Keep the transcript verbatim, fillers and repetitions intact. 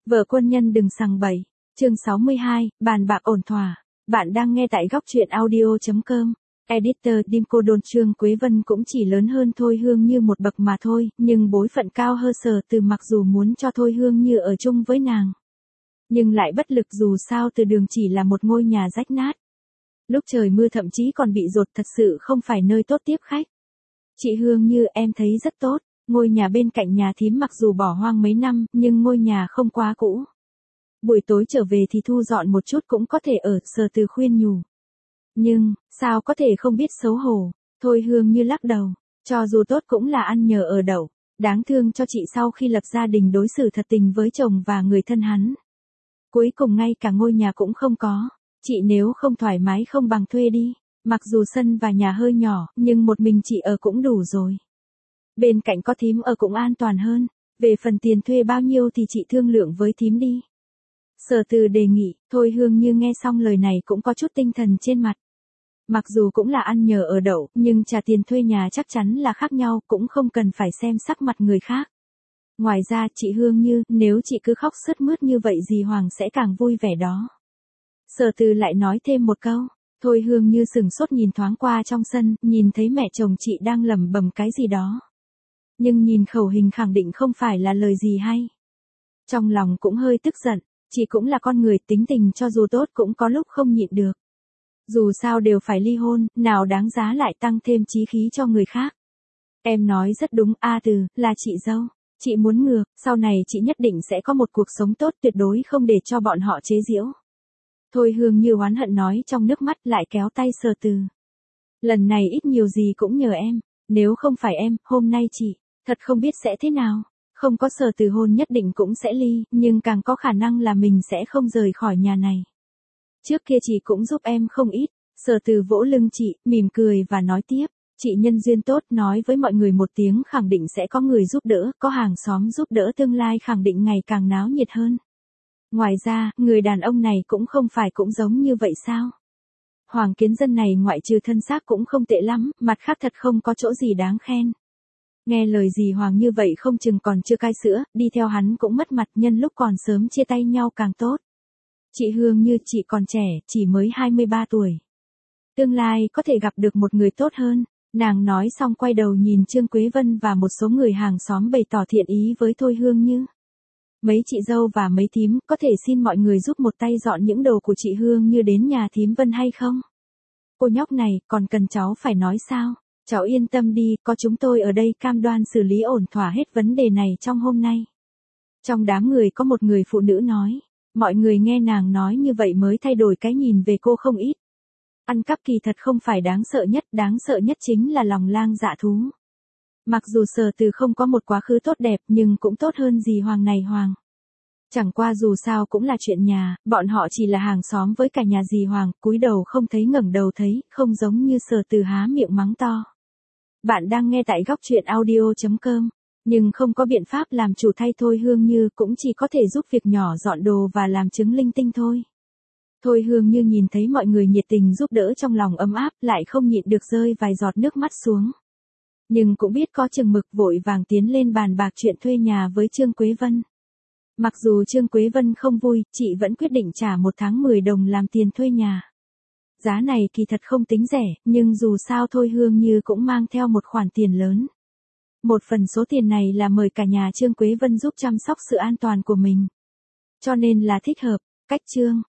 Vợ quân nhân đừng sằng bậy. Chương sáu mươi hai, bàn bạc ổn thỏa. Bạn đang nghe tại góc truyện audio chấm com. Editor Dimco Đôn Trương Quế Vân cũng chỉ lớn hơn Thôi Hương Như một bậc mà thôi, nhưng bối phận cao hơn Sở Từ, mặc dù muốn cho Thôi Hương Như ở chung với nàng, nhưng lại bất lực, dù sao Từ Đường chỉ là một ngôi nhà rách nát. Lúc trời mưa thậm chí còn bị dột, thật sự không phải nơi tốt tiếp khách. Chị Hương Như, em thấy rất tốt. Ngôi nhà bên cạnh nhà thím mặc dù bỏ hoang mấy năm, nhưng ngôi nhà không quá cũ. Buổi tối trở về thì thu dọn một chút cũng có thể ở, Sở Từ khuyên nhủ. Nhưng, sao có thể không biết xấu hổ. Thôi Hương Như lắc đầu, cho dù tốt cũng là ăn nhờ ở đậu. Đáng thương cho chị sau khi lập gia đình đối xử thật tình với chồng và người thân hắn. Cuối cùng ngay cả ngôi nhà cũng không có. Chị nếu không thoải mái không bằng thuê đi. Mặc dù sân và nhà hơi nhỏ, nhưng một mình chị ở cũng đủ rồi. Bên cạnh có thím ở cũng an toàn hơn. Về phần tiền thuê bao nhiêu thì chị thương lượng với thím đi. Sở Từ đề nghị. Thôi Hương Như nghe xong lời này cũng có chút tinh thần trên mặt. Mặc dù cũng là ăn nhờ ở đậu, nhưng trả tiền thuê nhà chắc chắn là khác nhau, cũng không cần phải xem sắc mặt người khác. Ngoài ra chị Hương Như, nếu chị cứ khóc sướt mướt như vậy dì Hoàng sẽ càng vui vẻ đó. Sở Từ lại nói thêm một câu. Thôi Hương Như sừng sốt nhìn thoáng qua trong sân, nhìn thấy mẹ chồng chị đang lẩm bẩm cái gì đó. Nhưng nhìn khẩu hình khẳng định không phải là lời gì hay. Trong lòng cũng hơi tức giận, chị cũng là con người, tính tình cho dù tốt cũng có lúc không nhịn được. Dù sao đều phải ly hôn, nào đáng giá lại tăng thêm chí khí cho người khác. Em nói rất đúng, A Từ, là chị dâu. Chị muốn ngược, sau này chị nhất định sẽ có một cuộc sống tốt, tuyệt đối không để cho bọn họ chế giễu. Thôi Hương Như oán hận nói trong nước mắt, lại kéo tay Sở Từ. Lần này ít nhiều gì cũng nhờ em, nếu không phải em, hôm nay chị, thật không biết sẽ thế nào. Không có Sở Từ hôn nhất định cũng sẽ ly, nhưng càng có khả năng là mình sẽ không rời khỏi nhà này. Trước kia chị cũng giúp em không ít. Sở Từ vỗ lưng chị, mỉm cười và nói tiếp. Chị nhân duyên tốt, nói với mọi người một tiếng khẳng định sẽ có người giúp đỡ, có hàng xóm giúp đỡ, tương lai khẳng định ngày càng náo nhiệt hơn. Ngoài ra, người đàn ông này cũng không phải cũng giống như vậy sao? Hoàng Kiến Dân này ngoại trừ thân xác cũng không tệ lắm, mặt khác thật không có chỗ gì đáng khen. Nghe lời dì Hoàng như vậy không chừng còn chưa cai sữa, đi theo hắn cũng mất mặt, nhân lúc còn sớm chia tay nhau càng tốt. Chị Hương Như, chị còn trẻ, chỉ mới hai mươi ba tuổi. Tương lai có thể gặp được một người tốt hơn. Nàng nói xong quay đầu nhìn Trương Quế Vân và một số người hàng xóm bày tỏ thiện ý với Thôi Hương Như. Mấy chị dâu và mấy thím, có thể xin mọi người giúp một tay dọn những đồ của chị Hương Như đến nhà thím Vân hay không? Cô nhóc này, còn cần cháu phải nói sao? Cháu yên tâm đi, có chúng tôi ở đây cam đoan xử lý ổn thỏa hết vấn đề này trong hôm nay. Trong đám người có một người phụ nữ nói. Mọi người nghe nàng nói như vậy mới thay đổi cái nhìn về cô không ít. Ăn cắp kỳ thật không phải đáng sợ nhất, đáng sợ nhất chính là lòng lang dạ thú. Mặc dù Sở Từ không có một quá khứ tốt đẹp nhưng cũng tốt hơn dì Hoàng này Hoàng. Chẳng qua dù sao cũng là chuyện nhà, bọn họ chỉ là hàng xóm với cả nhà dì Hoàng, cúi đầu không thấy ngẩng đầu thấy, không giống như Sở Từ há miệng mắng to. Bạn đang nghe tại góc truyện audio chấm com. Nhưng không có biện pháp làm chủ thay Thôi Hương Như, cũng chỉ có thể giúp việc nhỏ dọn đồ và làm chứng linh tinh thôi. Thôi Hương Như nhìn thấy mọi người nhiệt tình giúp đỡ trong lòng ấm áp, lại không nhịn được rơi vài giọt nước mắt xuống. Nhưng cũng biết có chừng mực, vội vàng tiến lên bàn bạc chuyện thuê nhà với Trương Quế Vân. Mặc dù Trương Quế Vân không vui, chị vẫn quyết định trả một tháng mười đồng làm tiền thuê nhà. Giá này kỳ thật không tính rẻ, nhưng dù sao Thôi Hương Như cũng mang theo một khoản tiền lớn. Một phần số tiền này là mời cả nhà Trương Quế Vân giúp chăm sóc sự an toàn của mình. Cho nên là thích hợp. Cách chương